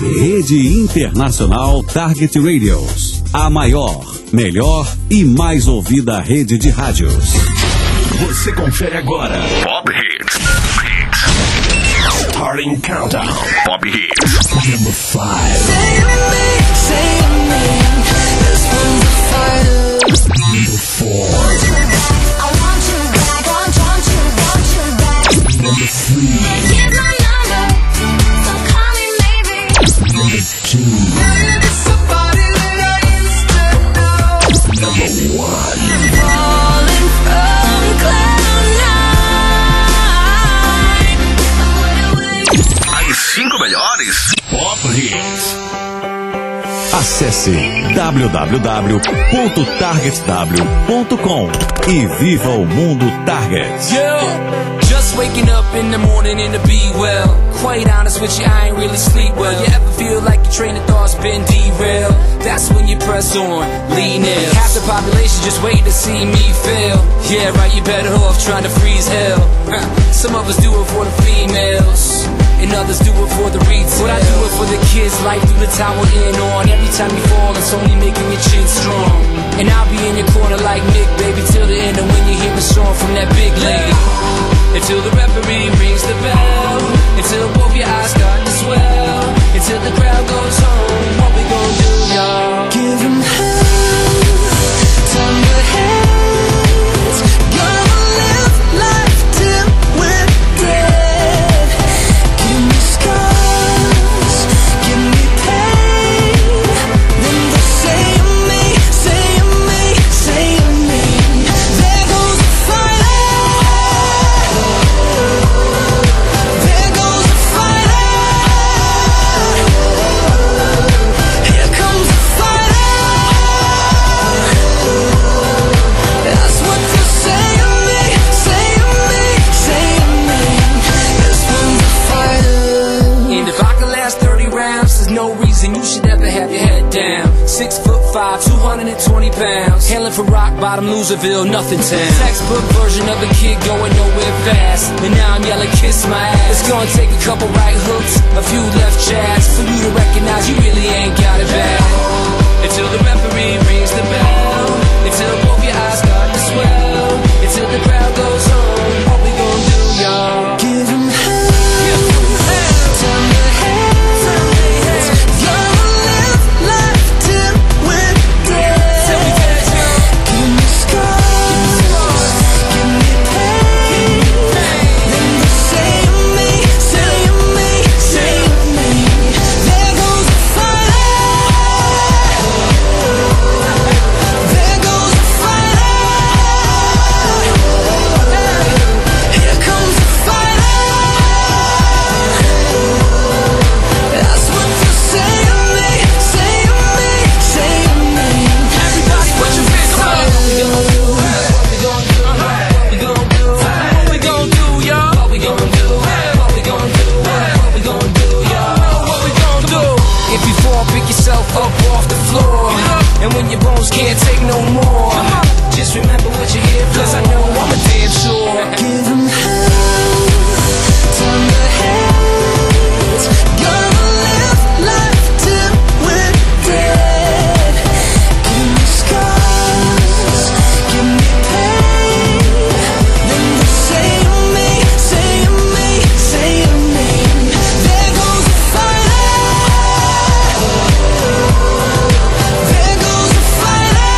Rede Internacional Target Radios. A maior, melhor e mais ouvida rede de rádios. Você confere agora Pop Hits. Starting Countdown. Pop Hits. Number 5. Number 4. Number 3. Number 2. Number 1. As 5 melhores Pop Hits. Acesse www.targetw.com e viva o mundo Target. Just waking up in the morning and to be well. Quite honest with you, I ain't really sleep well. You ever feel like your train of thought's been derailed? That's when you press on, lean in. Half the population just waiting to see me fail. Yeah, right, you better off trying to freeze hell. Some of us do it for the females, and others do it for the retail. But I do it for the kids, life through the time we're in on. Every time you fall, it's only making your chin strong. And I'll be in your corner like Nick, baby, till the end. And when you hear a song from that big lady, until the referee rings the bell, until both your eyes start to swell, until the crowd goes home, what we gon' do, y'all? Give them hell, turn the heads, gonna live life till we're dead. Give me scars, give me pain, then they'll say of me, say of me, say of me. There goes the fire. There goes the fire. Here comes the fire. That's what they say of me, say of me, say of me. This one's a fighter. And if I can last 30 rounds, there's no reason you should ever have your head down. 6'5", 220 pounds. Hailing from rock bottom, Loserville, nothing town. Textbook version of a kid going nowhere fast. And now I'm yelling, kiss my ass. It's gonna take a couple right hooks, a few left jabs, for you to recognize you really ain't got it bad. Until the referee rings the bell, until both your eyes start to swell, until the crowd goes home, what we gon' do, y'all? Give them hell, turn the heads, gonna live life till we're dead. Give me scars, give me pain, then they say of me, say of me, say of me. There goes the fire. There goes the fire. Here comes the fire. That's what they say of me, say of me, say of me. Everybody put your hands up. What we gon' do? What we gon' do? What we gon' do? What we gon' do, y'all? What we gon' do? What we gon' do? What we gon' do, y'all? What we gon' do? If you fall, pick yourself up off the floor. And when your bones can't take no more, just remember what you're here for. 'Cause I know I'm a damn sure. Give them hell, turn the heads, gonna live life till we're dead. Give me scars, give me pain, then they'll say of me, say of me, say of me. There goes the fire. There goes the fire.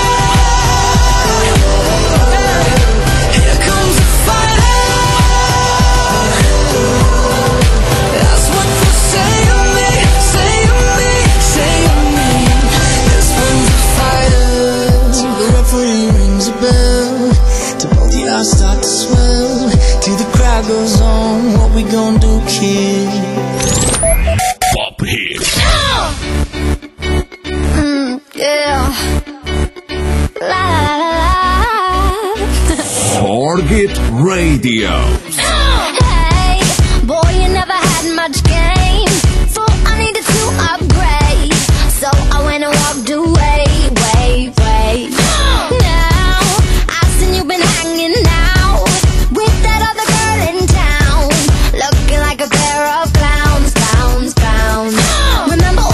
Here comes the fire. That's what they say of me, say of me, say of me. This one's a fighter. Till the referee rings a bell, till both the eyes start to swell, till the crowd goes on, what we gon' do, kid? Pop Hits. Yeah. La la la la. Target Radio. Hey, boy, you never had much game, so I needed to upgrade. So I went and walked away, way. Now I seen you been hanging out with that other girl in town, looking like a pair of clowns. Remember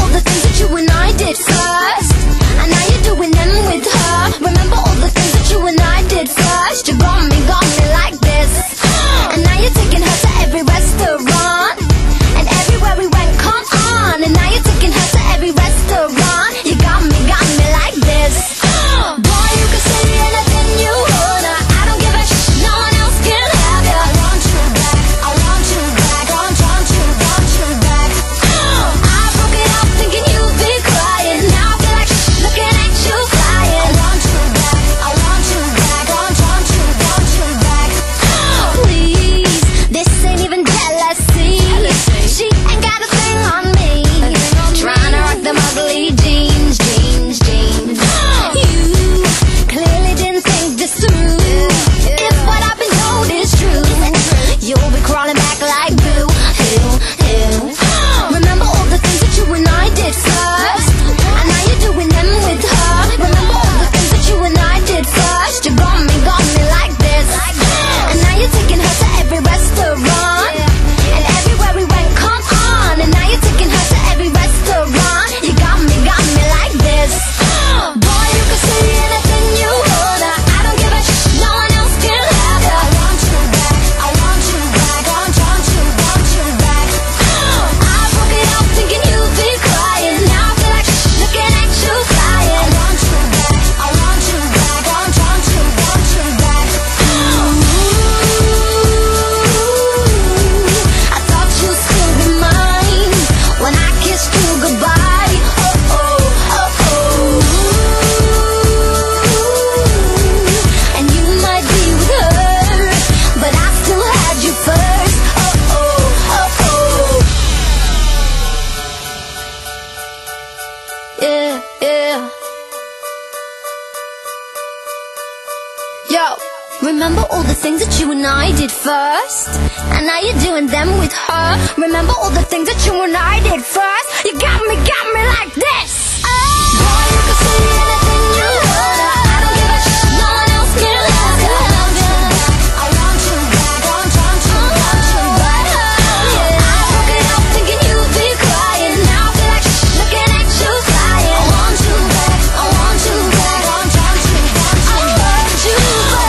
things that you and I did first, and now you're doing them with her. Remember all the things that you and I did first? You got me like this. Oh, boy, you can say anything you want. I don't give a shit. No one else can love you. I want you back. I want you back. Yeah, I woke it up thinking you'd be crying. Now I feel like shit looking at you flying. I want you back. I want you back. I want you back. I want you back.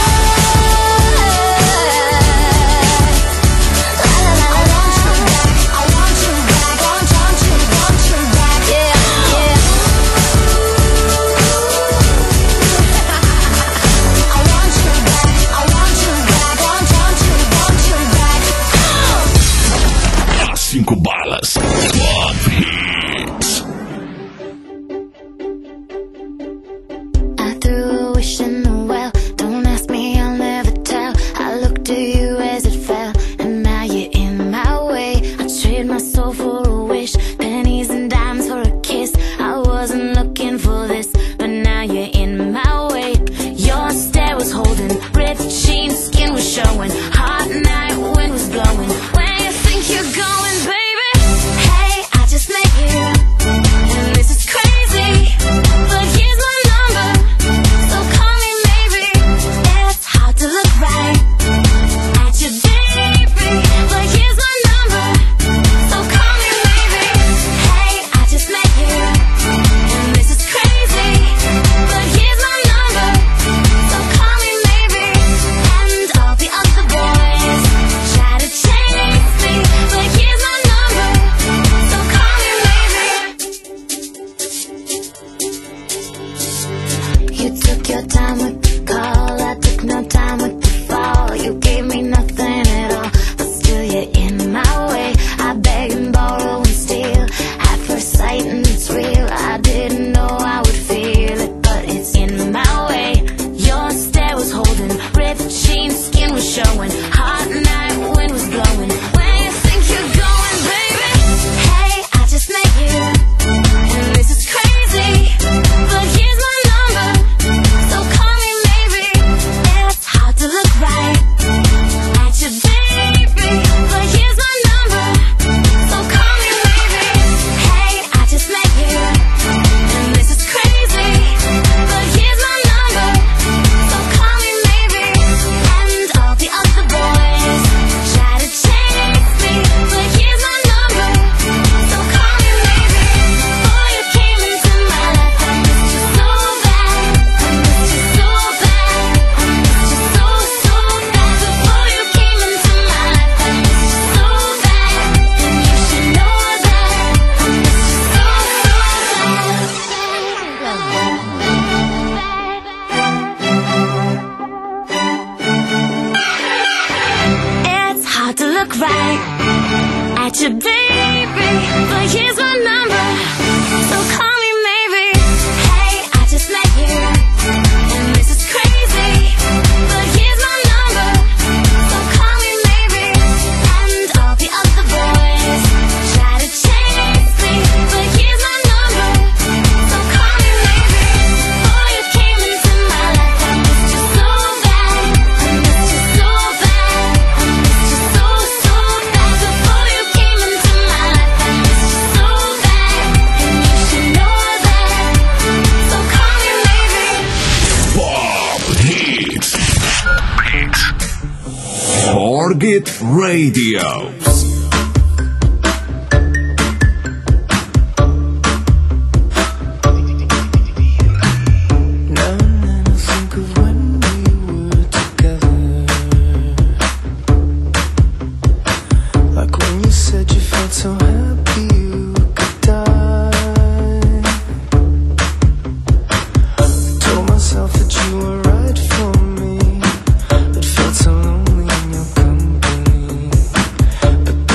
Cinco balas. Pop Hits. I threw a wish in the well. Don't ask me, I'll never tell. I looked at you as it fell, and now you're in my way. I trade my soul for a wish, pennies and dimes for a kiss. I wasn't looking for this, but now you're in my way. Your stare was holding, ripped jeans, skin was showing. Hot night, wind was blowing. Where you think you're going, baby? Hey, I just met you, and this is crazy, but here's my number, so call me maybe. It's hard to look right at you, baby, but here's my number, so call me maybe. Hey, I just met you, and this is crazy, but here's my number, so call me maybe. And all the other boys try to chase me, but here's my number, so call me maybe. You took your time with the call, I took no time with the fall. You gave me nothing at all, but still you're in my way. I beg and borrow and steal at first sight, and it's real. I didn't know I would feel it, but it's in my way. Your stare was holding, ripped jeans, skin was showing. Hot night, wind was blowing. Where you think you're going, baby? Hey, I just met you, and this is crazy, but here's my number, so call me maybe. It's hard to look right at you, baby, but here's my number, so call me maybe. Hey, I just met you, and this is crazy, but here's my number, so call me maybe. And all the other boys try to chase me, but here's my number, so call me maybe. Before you came into my life, I missed you so bad. I missed you so bad. I missed you so bad. Before you came into my life, I missed you so bad. And you should know that I missed you so bad. It's hard to look right at you, baby, but here's my number, so call me maybe. Hey, I just met you, and this is crazy, but here's my number, so call me maybe. And all the other boys try to chase me, but here's my number, so call me maybe. Before you came into my life, I missed you so bad. I missed you so bad. I missed you so bad. Before you came into my life, I missed you so bad. And you should know that, so call me maybe. Pop Hits. Forget Radio. Now and then I think of when we were together, like when you said you felt so happy you could die. I told myself that you were right for me, but felt so lonely in your company. But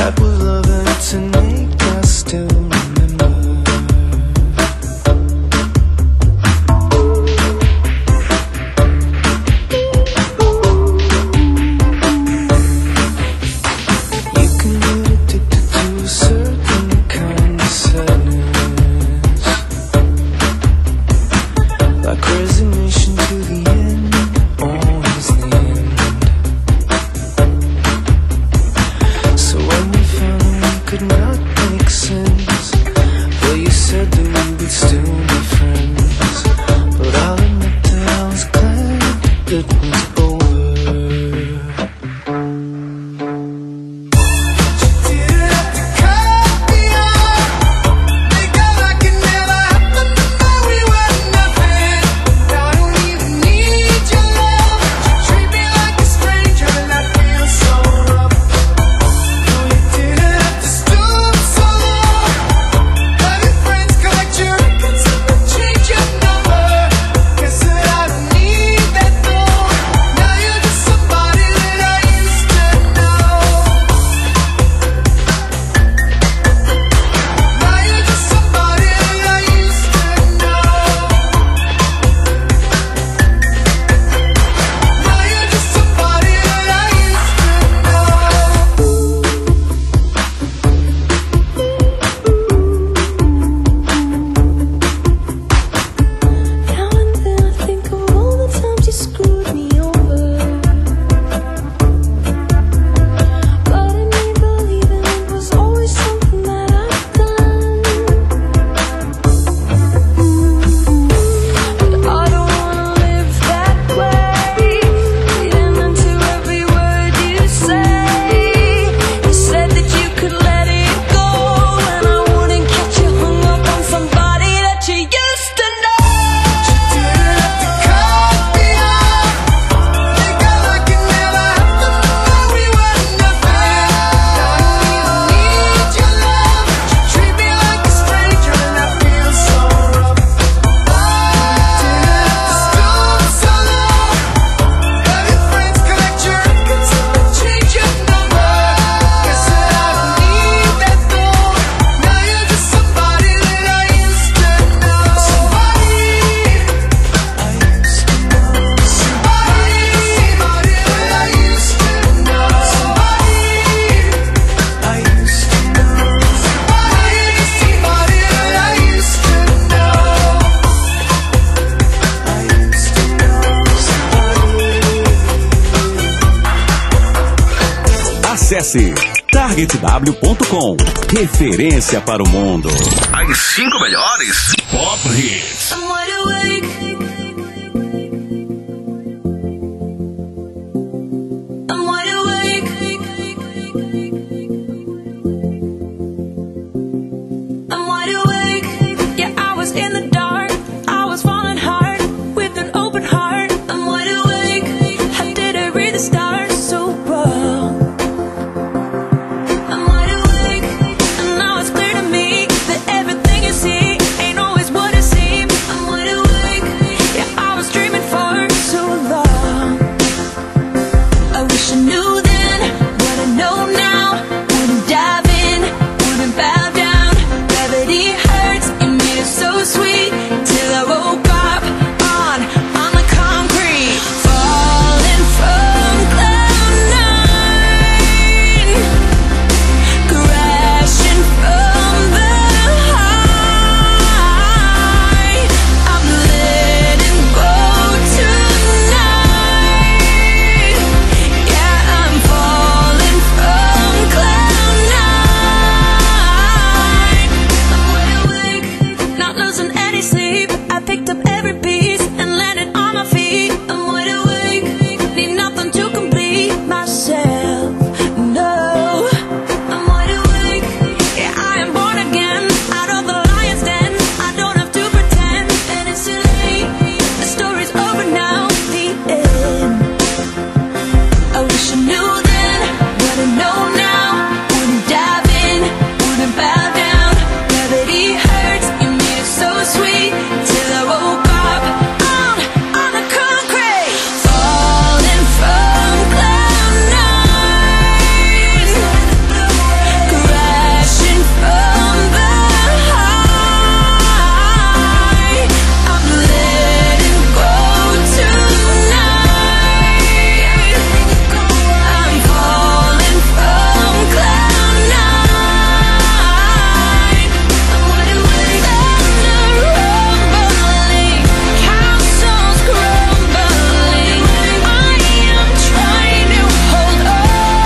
Acesse targetw.com. Referência para o mundo. As 5 melhores Pop Hits. I'm wide awake. I'm wide awake. I'm wide awake. Yeah, I was in the dark. I was falling hard with an open heart. I'm wide awake. How did I read the stars so well? I'm wide awake, and now it's clear to me that everything you see ain't always what it seems. I'm wide awake. Yeah, I was dreaming for so long. I wish I knew then what I know now. Wouldn't dive in, wouldn't bow down. Gravity hurts, it made it so sweet till I woke up on the concrete, falling from cloud nine, crashing from the high. I'm letting go tonight. Yeah, I'm falling from cloud nine. I'm wide awake, not losing any sleep. I picked up every piece and landed on my feet. I'm wide awake, need nothing to complete myself. No, I'm wide awake. Yeah, I am born again, out of the lion's den. I don't have to pretend that it's too late. The story's over now, the end. I wish I knew then what I know now. Wouldn't dive in, wouldn't bow down. Gravity hurts, you made it so sweet till I woke up on the concrete, falling from cloud nine, crashing from the high. I'm letting go tonight. I'm falling from cloud nine. I'm wide awake, thunder rumbling, castles crumbling. I am trying to hold on.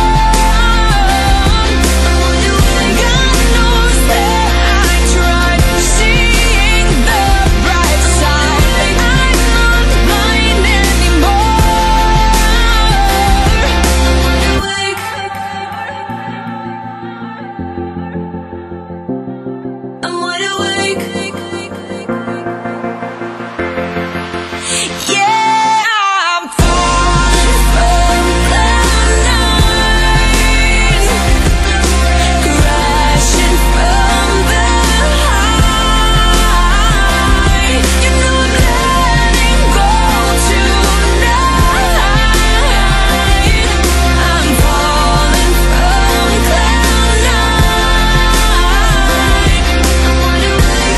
I'm wide awake, God knows that I tried seeing the bright side. I'm not blind anymore. I'm wide awake. I'm wide awake. Yeah, I'm falling from cloud nine, crashing from the high. You know I'm letting go tonight. I'm falling from cloud nine. I'm wide awake.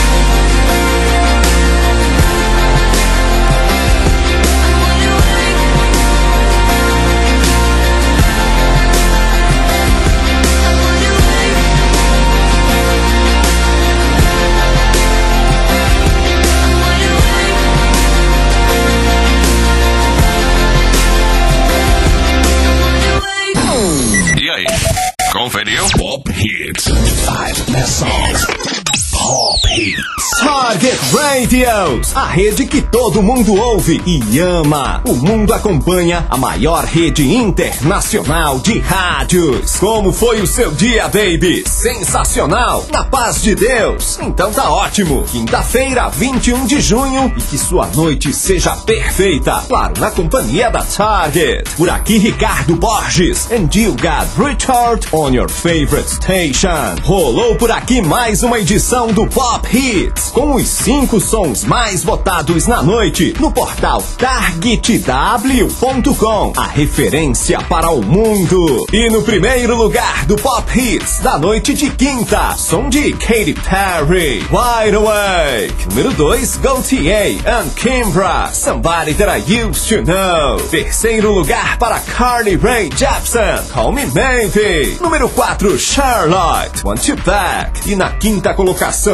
E aí, conferiu? Pop Hits. 5 best songs. Pop Hits. Target Radios, a rede que todo mundo ouve e ama. O mundo acompanha a maior rede internacional de rádios. Como foi o seu dia, baby? Sensacional? Na paz de Deus? Então tá ótimo. Quinta-feira, 21 de junho, e que sua noite seja perfeita. Claro, na companhia da Target. Por aqui, Ricardo Borges. And you got Richard on your favorite station. Rolou por aqui mais uma edição do Pop Hits, com os 5 sons mais votados na noite no portal targetw.com, a referência para o mundo. E no primeiro lugar do Pop Hits da noite de quinta, som de Katy Perry, Wide Awake. Número 2, Gaultier and Kimbra, Somebody That I Used to Know. Terceiro lugar para Carly Rae Jepsen, Call Me Maybe. Número 4, Charlotte, Want You Back. E na quinta colocação,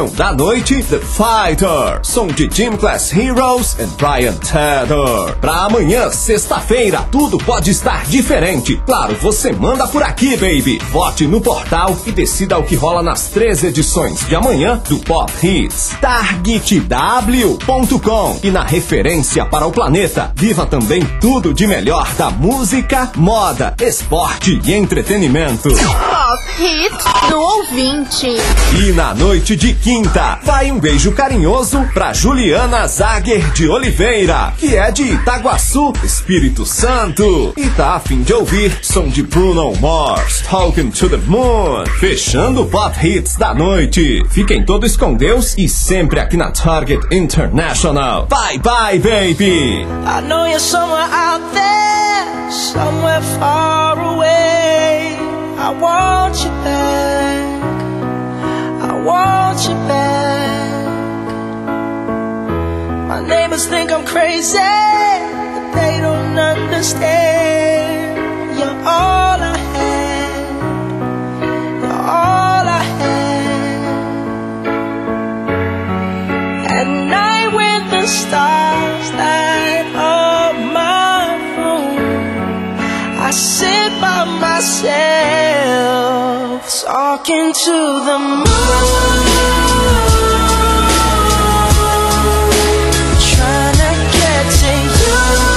Sensação da noite, The Fighter. Som de Gym Class Heroes e Brian Tedder. Pra amanhã, sexta-feira, tudo pode estar diferente. Claro, você manda por aqui, baby. Vote no portal e decida o que rola nas 3 edições de amanhã do Pop Hits. TargetW.com. E na referência para o planeta, viva também tudo de melhor da música, moda, esporte e entretenimento. Pop Hits no ouvinte. E na noite de quinta, vai um beijo carinhoso pra Juliana Zager de Oliveira, que é de Itaguaçu, Espírito Santo, e tá a fim de ouvir som de Bruno Mars, Talking to the Moon, fechando o Pop Hits da noite. Fiquem todos com Deus e sempre aqui na Target International. Bye bye, baby. I know you're somewhere out there, somewhere far away. I want you back, I want you back. My neighbors think I'm crazy, but they don't understand. You're all I had, you're all I had. At night when the stars light up my room, I sit by myself, talking to the moon, trying to get to you.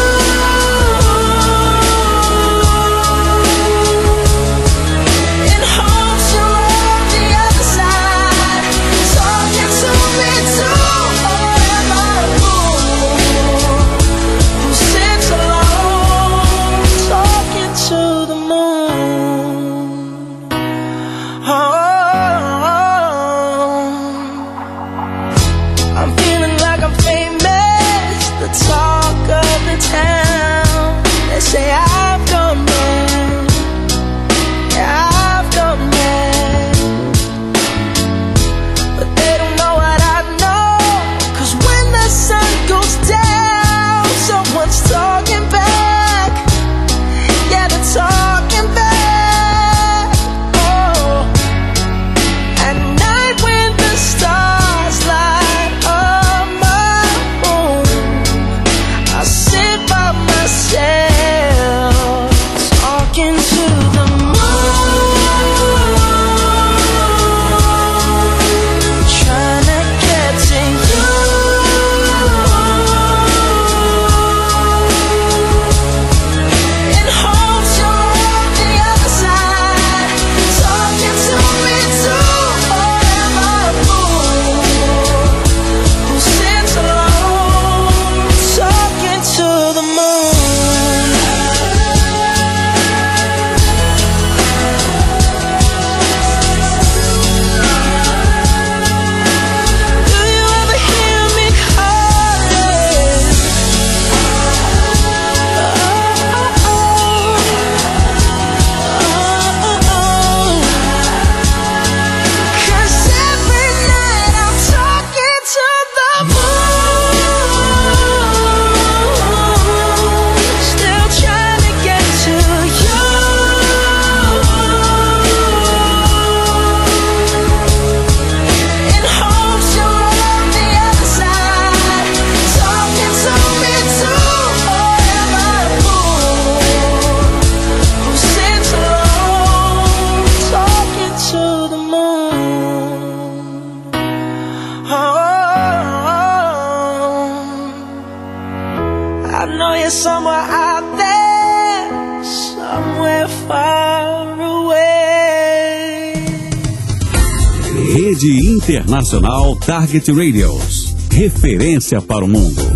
In hopes you're on the other side, talking to me too. Or am I a fool who sits alone, talking to the moon? Oh, I'm feeling like I'm famous, the talk of the town. They say I've gone mad, yeah, I've gone mad. But they don't know what I know, 'cause when the sun goes down, someone's talking back. Yeah, they're talking back. Oh, at night when the stars light up my room, I sit by myself, talking to the moon, trying to get to you. In hopes you're on the other side, talking to me too. Or am I a fool who sits alone, talking to the moon? Do you ever hear me calling? Cause every night I'm talking to the moon, still trying to get to you. In hopes you're on the other side, talking to me too. Or am I a fool who sits alone, talking to the moon? Oh, I know you're somewhere out there, somewhere far away. Rede Internacional Target Radios. Referência para o mundo.